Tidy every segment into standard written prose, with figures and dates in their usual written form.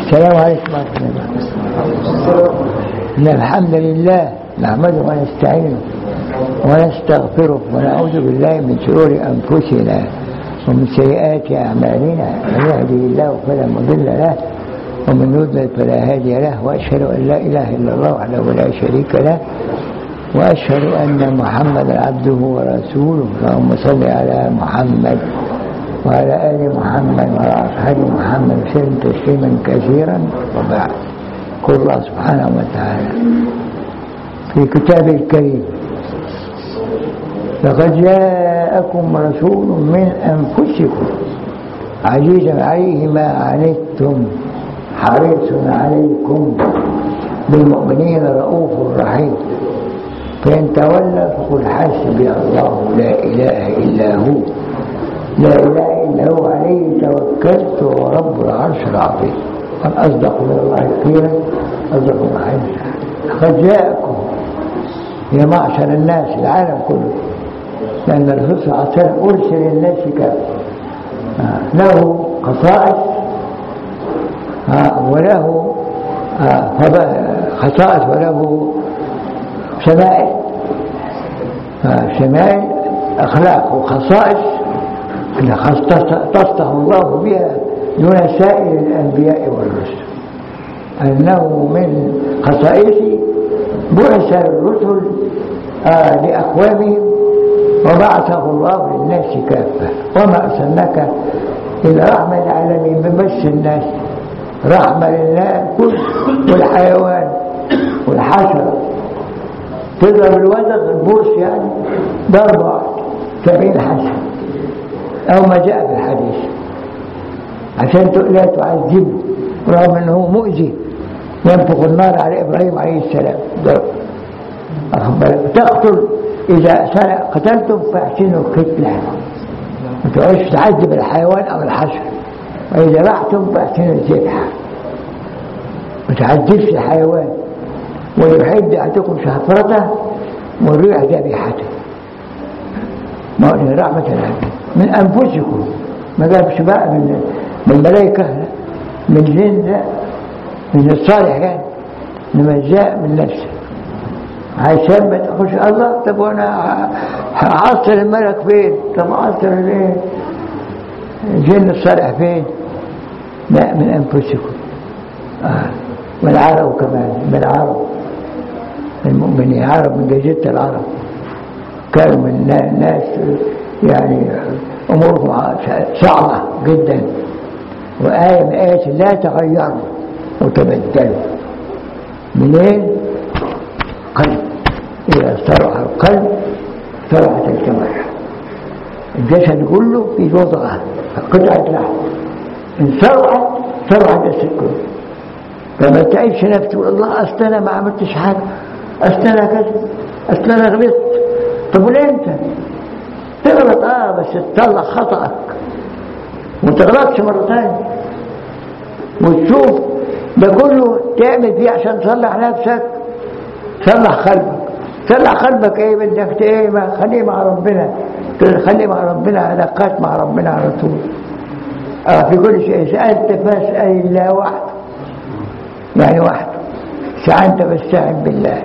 السلام عليكم ورحمة الله. إن الحمد لله نحمده ونستعينه ونستغفره ونعوذ بالله من شرور أنفسنا ومن سيئات أعمالنا، من يهده الله فلا مضل له ومن يضلل فلا هادي له، وأشهد أن لا إله إلا الله وحده لا شريك له، وأشهد أن محمدا عبده ورسوله. اللهم صل على محمد وعلى آل محمد وعلى أصحاب محمد وسلم تسليما كثيرا. وبعد، قل الله سبحانه وتعالى في كتابه الكريم: لقد جاءكم رسول من أنفسكم عزيز عليه ما عنتم حريص عليكم بالمؤمنين رؤوف رحيم، فإن تولوا فقل حسبي الله لا إله إلا هو لا إله إلا هو عليه توكلت ورب العرش العظيم. من أصدق من الله قيلا أصدق من حديثا. لقد جاءكم يا معشر الناس، العالم كله، لأن الرسول صلى الله عليه وسلم أرسل للناس كافة، له خصائص وله خصائص وله شمائل أخلاق وخصائص تصدق الله بها دون سائر الأنبياء والرسل. أنه من خصائصه بعث الرسل لأقوامهم وبعثه الله للناس كافة، وما أرسلناك إلا رحمة للعالمين، بمس الناس رحمة لله والحيوان والحشرة. تضرب الوزغ البورس يعني ضربة 70 حسن أو ما جاء في الحديث، عشان لا تعذبه رغم أنه مؤذي. ينفخ النار على إبراهيم عليه السلام ضرب. تقتل إذا قتلتم فاحسنوا القتلة، ما تقعدش تعذب الحيوان أو الحشر. وإذا ذبحتم فاحسنوا الذبح، ما تعذبش الحيوان. ويحب أحدكم شفرته والريح ذبيحته. ما هو رحمة الله من أنفسكم، ما جابش بقى من الملائكة، من جن، من الصالح يعني، إنما جاء من نفسه عشان ما تخش الله. طب وانا عصر الملك فين؟ طب عصر الجن الصالح فين؟ لا، من أنفسكم. والعرب كمان، من العرب المؤمنين، عرب من جزيرة العرب، كانوا من الناس يعني أمورهم صعبة جدا، وآية من آيات لا تغيروا وتبدلوا. منين؟ قلب. إذا صرح القلب صرحت الجوارح. الجسد كله في وضعه قطعة لحم، إن صرحت السكر. فما تعيش نفسه والله أصل أنا ما عملتش حاجة، أصل أنا كذا، أصل أنا غلطت. طب وليه أنت تغلط؟ بس تطلع خطأك وتغلطش مرة ثانية، وتشوف ده كله تعمل فيه عشان تصلح نفسك. صلح قلبك. صلح قلبك ايه؟ بدك ايه؟ ما خليه مع ربنا، خليه مع ربنا، علاقات مع ربنا على طول. في كل شيء سألت فاسأل الله وحده، يعني وحده. استعنت فاستعن بالله.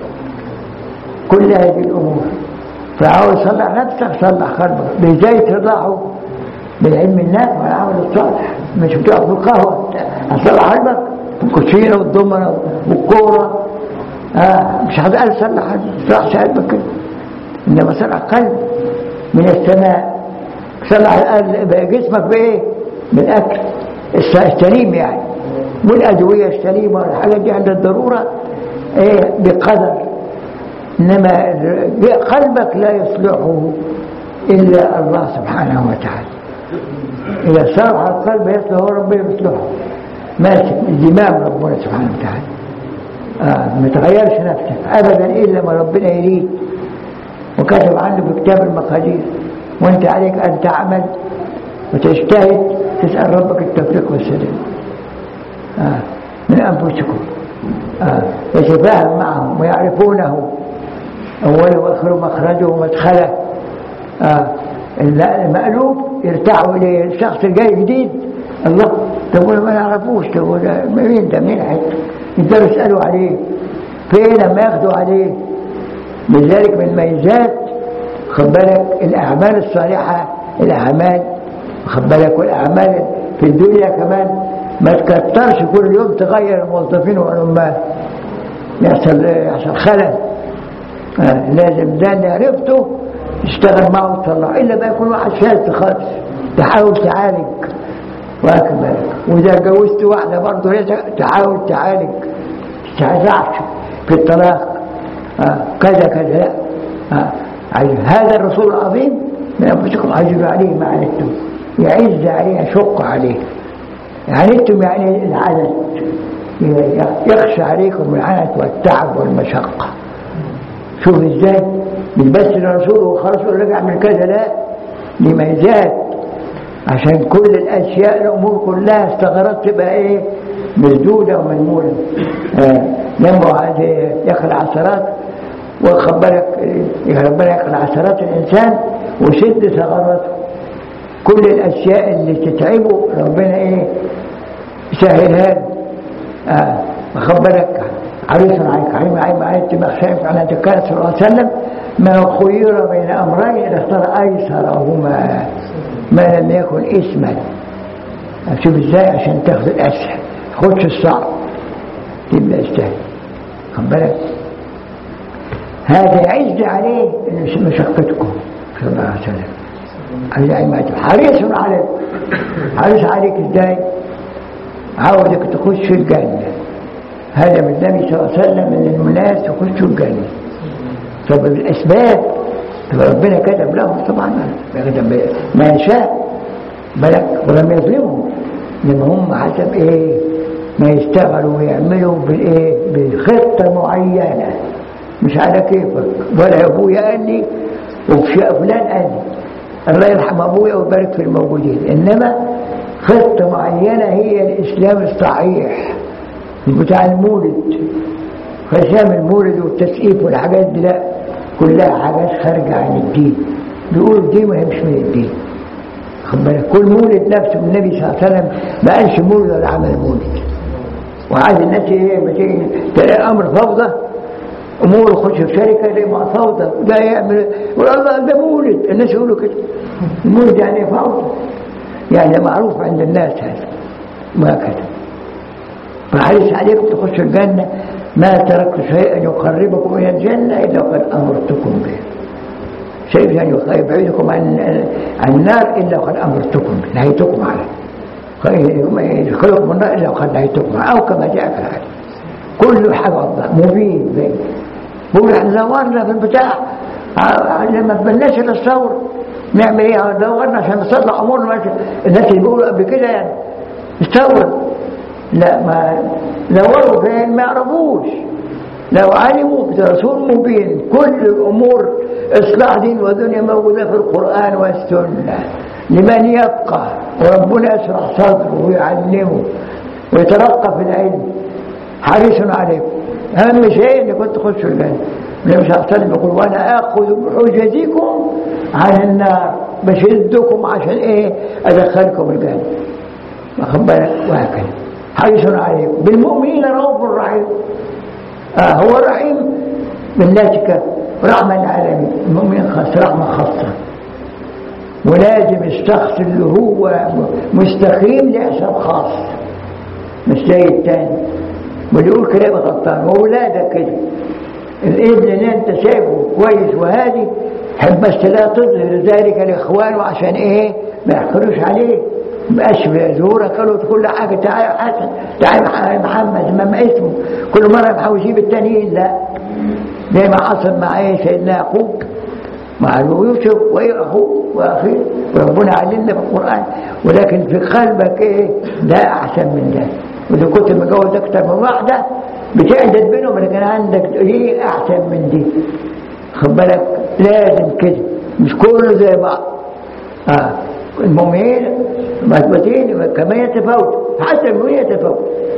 كل هذه الأمور. فعاوز صلح نفسك، صلح قلبك. بإزاي تصلحه؟ بالعلم الله والعمل الصالح. مش بتقف في القهوة هتصلح قلبك، الكوتشينة والضمنة والكورة. مش هتقال صلح قلبك كده، إنما صلح قلب من السماء. صلح جسمك بإيه؟ بالأكل السليم يعني، والأدوية السليمة والحاجات دي عند الضرورة بقدر. إنما قلبك لا يصلحه إلا الله سبحانه وتعالى. إذا صلح القلب يصلحه ربنا يصلحه، ماسك الزمام ربنا سبحانه وتعالى. ما تغيرش نفسك أبدا إلا ما ربنا يريد وكتب عنه في كتاب المقادير. وانت عليك أن تعمل وتجتهد، تسأل ربك التوفيق والسداد. من أنفسكم يتفاهم معهم ويعرفونه أوله وآخره مخرجه ومدخله. المألوف يرتاحوا إليه. الشخص الجاي جديد الله تقول ما يعرفوش، تقول مين ده مين حد يقدروا يسألوا عليه فين ما ياخدوا عليه. من ذلك من ميزات خد بالك الأعمال الصالحة، الأعمال خد بالك والأعمال في الدنيا كمان ما تكترش كل يوم تغير الموظفين والعمال، يحصل خلل. لازم ده اللي عرفته تشتغل معه وتطلع، إلا بقى يكون واحد شاذ خالص تحاول تعالج واخد بالك. وإذا جوزت واحدة برضه تحاول تعالج، تتعزعش في الطلاق كذا كذا لا. هذا الرسول العظيم من أنفسكم عزيز عليه ما عنتم، يعز عليه يشق عليه. عنتم يعني العنت، يخشى عليكم العنت والتعب والمشقة. شوف ازاي مش بس الرسول وخلاص رجع من كذا، لا لميزات عشان كل الأشياء الأمور كلها استغرت تبقى ايه مسدودة ومنمولة. لما عايز يخلع عثرات وخبرك ربنا يخلع عثرات الإنسان وشد ثغراته. كل الأشياء اللي تتعبه ربنا ايه سهلها له. خبرك عريس عليك علم عيت مخشاف على ذكر صلى الله عليه وسلم ما خير بين أمرين اختار أيسرهما ما لم يكن اسما. شوف ازاي عشان تاخذ الأسهل خدش الصعب تبقى استهل. خد بالك هذا يعز عليه مشقتكم صلى الله عليه وسلم. حريص عليك، حريص عليك ازاي؟ عاوزك تخش الجنة. هذا من النبي صلى الله عليه وسلم من الناس يخشوا الجنة. طب الأسباب ربنا كتب لهم طبعا ما يشاء بلك ولم يظلمهم، لما هم حسب ايه ما يشتغلوا ويعملوا بالايه بخطة معينة مش على كيفك. ولا ابويا قال لي وفلان قال لي الله يرحم ابويا ويبارك في الموجودين، انما خطة معينة هي الاسلام الصحيح بتاع المولد. خشام المولد والتسقيف والحاجات دي لا كلها حاجات خارجة عن الدين. بيقولوا الدين ما يمشي من الدين. خد بالك كل مولد نفسه من النبي صلى الله عليه وسلم ما قالش مولد ولا عمل مولد. وعاد الناس ايه بتيجي تلاقي امر فوضى، امور يخش في شركه زي ما فوضى ده يعمل والله ده مولد. الناس يقولوا كده المولد يعني فوضى، يعني معروف عند الناس هذا ما كده. فحريص عليكم تخشوا الجنة ما تركت شيئا يقربكم إلى الجنة إلا وقد أمرتكم به. شيء يعني يبعدكم عن النار إلا وقد أمرتكم به، نهيتكم عنه. يدخلكم النار إلا وقد نهيتكم عنه، أو كما جاء في الحديث. كل حاجة الله مبين بين. بقول احنا دورنا في البتاع لما تبناش الثور نعمل ايه؟ دورنا عشان نصلح امورنا. الناس اللي بيقولوا قبل كده يعني استوروا، لا ما دوروا فين ما يعرفوش. لو علموا برسول مبين كل الامور اصلاح دين ودنيا موجوده في القران والسنه لمن يبقى، وربنا يشرح صدره ويعلمه ويترقى في العلم. حريص عليكم. اهم شيء ان كنت تخشوا الجنه. النبي صلى الله عليه وسلم يقول وانا اخذ بحجتكم عن النار، بشدكم عشان ايه ادخلكم الجنه. واخد بالك وهكذا. حريص عليكم بالمؤمنين رؤوف رحيم. هو رحيم بالناس رحمة العالمين. المؤمن خاص رحمة خاصة، ولازم الشخص اللي هو مستقيم لحساب خاص مش زي الثاني. بيقول كلام غلطان. وولادك كده الابن اللي انت شايفه كويس وهادي حب بس لا تظهر ذلك لاخوانه عشان ايه ما يحكروش عليه. مبقاش بيزورك قالوا كل حاجه تعالى يا حسن تعالى محمد ما اسمه كل مره بحاول يجيب التانيين. لا زي ما حصل مع ايه سيدنا يعقوب مع يوسف وايه اخوه واخيه. وربنا علمنا في القران ولكن في قلبك ايه ده احسن من ده. واذا كنت متجوز اكتر من واحده بتعدد بينهم لكن عندك ايه احسن من دي. خد بالك لازم كده مش كله زي بعض. المؤمنين مثبتين كما يتفاوت حتى المؤمنين يتفاوت.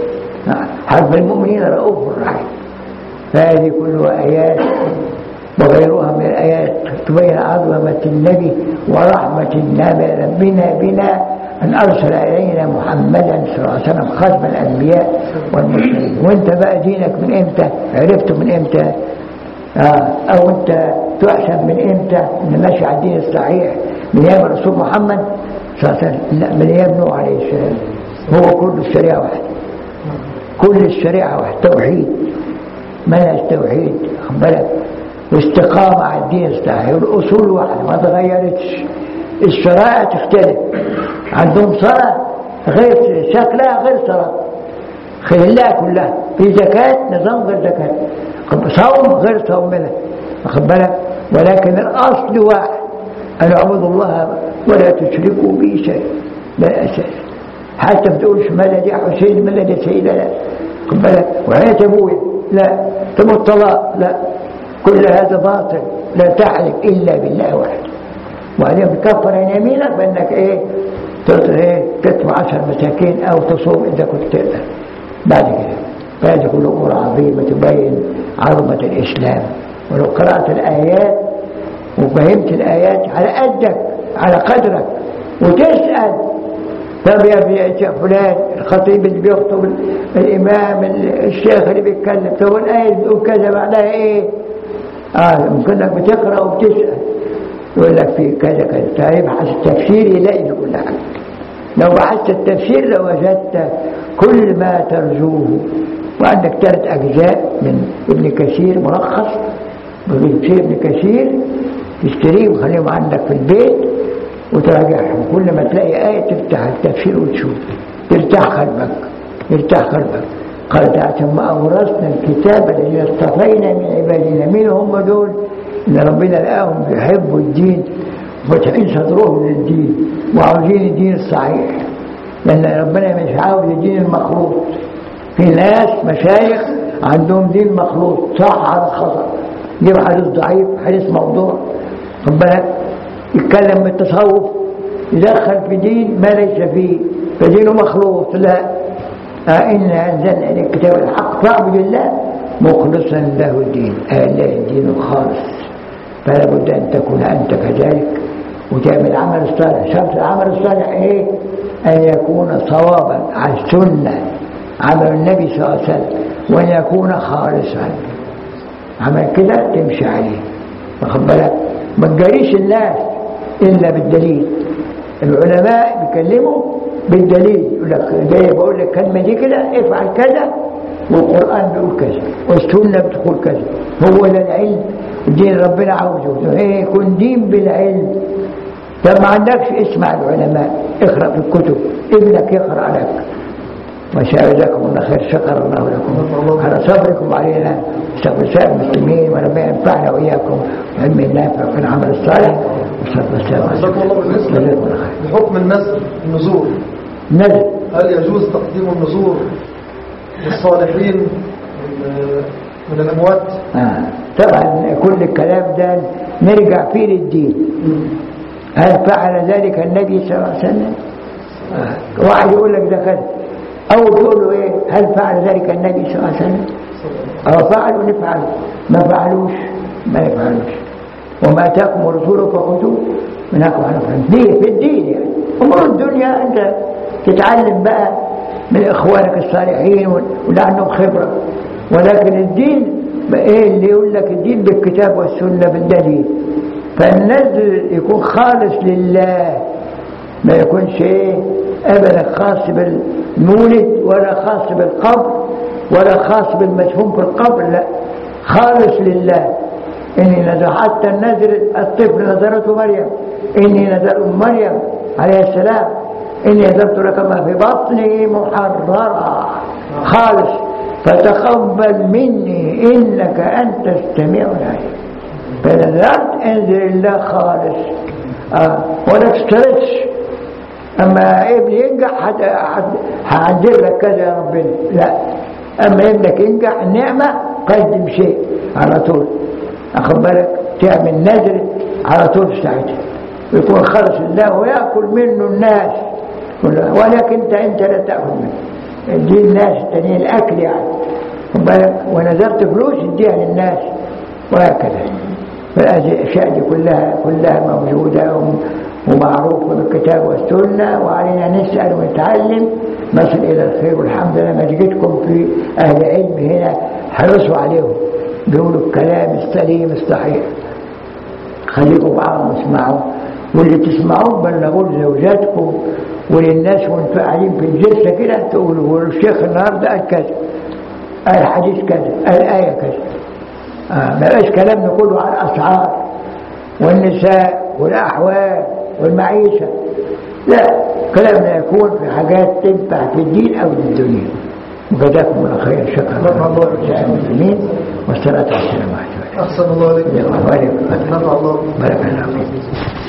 حرف المؤمنين رؤوف رحيم. فهذه كلها آيات وغيرها من الآيات تبين عظمة النبي ورحمة النبي ربنا بنا أن أرسل إلينا محمدا صلى الله عليه وسلم خاتم الأنبياء والمرسلين. وأنت بقى دينك من إمتى؟ عرفته من إمتى؟ أو أنت تحسب من إمتى أن ماشي على الدين الصحيح؟ من أيام الرسول محمد صلى الله عليه وسلم؟ لا، من أيام نوح عليه السلام. هو كل الشريعة واحد، كل الشريعة واحد، توحيد، منهج توحيد، خد بالك، واستقامة على الدين الصحيح، والأصول واحدة ما تغيرتش. الشرائع تختلف، عندهم صلاة غير شكلها غير صلاة خلالها كلها، في زكاة نظام غير زكاة، صوم غير صومنا، واخد بالك، ولكن الأصل واحد، أن اعبدوا الله ولا تشركوا به شيء، لا أساس. حتى ما تقولش مدد يا حسين مدد يا سيدة، لا، واخد بالك، وحياة أبويا لا، تم الطلاق لا، كل هذا باطل. لا تحلف إلا بالله واحد. وبعدين بتكفر يمينك بأنك تطعم 10 مساكين أو تصوم إذا كنت تقدر. بعد كده فهذه كل أمور عظيمة تبين عظمة الإسلام. ولو قرأت الآيات وفهمت الآيات على قدك على قدرك وتسأل، طب يا فلان الخطيب اللي بيخطب، الإمام الشيخ اللي بيتكلم، طب الآية بتقول كذا معناها إيه؟ ممكنك بتقرأ وبتسأل يقول لك في كذا كذا، تبحث التفسير يلاقي في كل حاجة. لو بحثت التفسير لوجدت كل ما ترجوه. وعندك 3 أجزاء من ابن كثير ملخص، تفسير ابن كثير تشتريه وخليهم عندك في البيت وتراجعهم. كل ما تلاقي آية تفتح التفسير وتشوف، ترتاح قلبك، يرتاح قلبك. قال تعالى ثم أورثنا الكتاب الذين اصطفينا من عبادنا. مين هم دول؟ إن ربنا لقاهم بيحبوا الدين وفتحين صدرهم للدين وعاوزين الدين الصحيح، لأن ربنا مش عاوز الدين المخلوط. في ناس مشايخ عندهم دين مخلوط، صح على خطأ، يجيب حديث ضعيف، حديث موضوع، خد بالك، يتكلم بالتصوف، يدخل في دين ما ليس فيه، فدينه مخلوط. لا، إنا أنزلنا إليك كتاب الحق فاعبد الله مخلصا له الدين، لا الدين الخالص. فلا بد أن تكون أنت كذلك وتعمل العمل الصالح. شرط العمل الصالح إيه؟ أن يكون صوابا على السنة، عمل النبي صلى الله عليه وسلم، وأن يكون خالصا. عمل كده تمشي عليه، واخد بالك، ما تجاريش الناس إلا بالدليل. العلماء بيكلموا بالدليل، يقول لك جاي بقول لك كلمة دي كده افعل كذا، والقرآن بيقول كذا والسنة بتقول كذا. هو ده العلم، الدين ربنا عاوزه يكون دين بالعلم. طب ما عندكش اسمع العلماء، اقرأ في الكتب، ابنك يقرأ لك. وشاء جزاكم الله خير، شكر الله لكم على صبركم علينا وسائر المسلمين، وربنا ينفعنا وإياكم علم النافع في العمل الصالح. جزاكم الله. بالنسبة لحكم النذور، هل يجوز تقديم النذور للصالحين من الأموات؟ طبعا كل الكلام ده نرجع فيه للدين. هل فعل ذلك النبي صلى الله عليه وسلم؟ واحد يقول لك ده كذا، أو تقول له إيه؟ هل فعل ذلك النبي صلى الله عليه وسلم؟ أو فعلوا نفعل، ما فعلوش ما يفعلوش. وما أتاكم ورسوله فخذوه منكم على دين في الدين. يعني أمور الدنيا أنت تتعلم بقى من إخوانك الصالحين واللي عندهم خبرة، ولكن الدين إيه اللي يقول لك؟ الدين بالكتاب والسنة بالدليل. فالنذر يكون خالص لله، ما يكونش إيه أبدا خاص بالمولد ولا خاص بالقبر ولا خاص بالمدفون في القبر، لا، خالص لله. إني نذر، حتى النذر الطفل نذرته مريم، إني نذر مريم عليه السلام، إني نذرت لك ما في بطني محررا خالص فتقبل مني إنك أنت السميع العليم. فنذرت انذر الله خالص، ولا تشترطش أما ابني ينجح هعدل لك كذا يا ربنا، لا. أما ابنك ينجح النعمة قدم شيء على طول، أخذ بالك، تعمل نذر على طول ساعتها يكون خالص الله ويأكل منه الناس، ولكن أنت لا تأكل منه، دي الناس التانيين الأكل يعني، أخذ بالك، ونذرت فلوس اديها للناس وهكذا. فالأشياء دي كلها موجودة ومعروف بالكتاب والسنة، وعلينا نسأل ونتعلم نصل إلى الخير. والحمد لله مسجدكم في أهل علم هنا حرصوا عليهم، بيقولوا الكلام السليم الصحيح. خليكم معهم واسمعوا، واللي تسمعوه بلغوا لزوجاتكم وللناس وانتوا قاعدين في الجلسة كده تقولوا الشيخ النهارده قال كذا، قال الحديث كذا، قال الآية كذا. ما بقاش كلام نقوله على الأسعار والنساء والأحوال والمعيشة، لا، كلامنا يكون في حاجات تنفع في الدين أو الدنيا. وجزاكم الله خير. شكرا لله المسلمين والصلاة والسلام على رسول الله. أحسن الله عليكم. بارك الله فيك.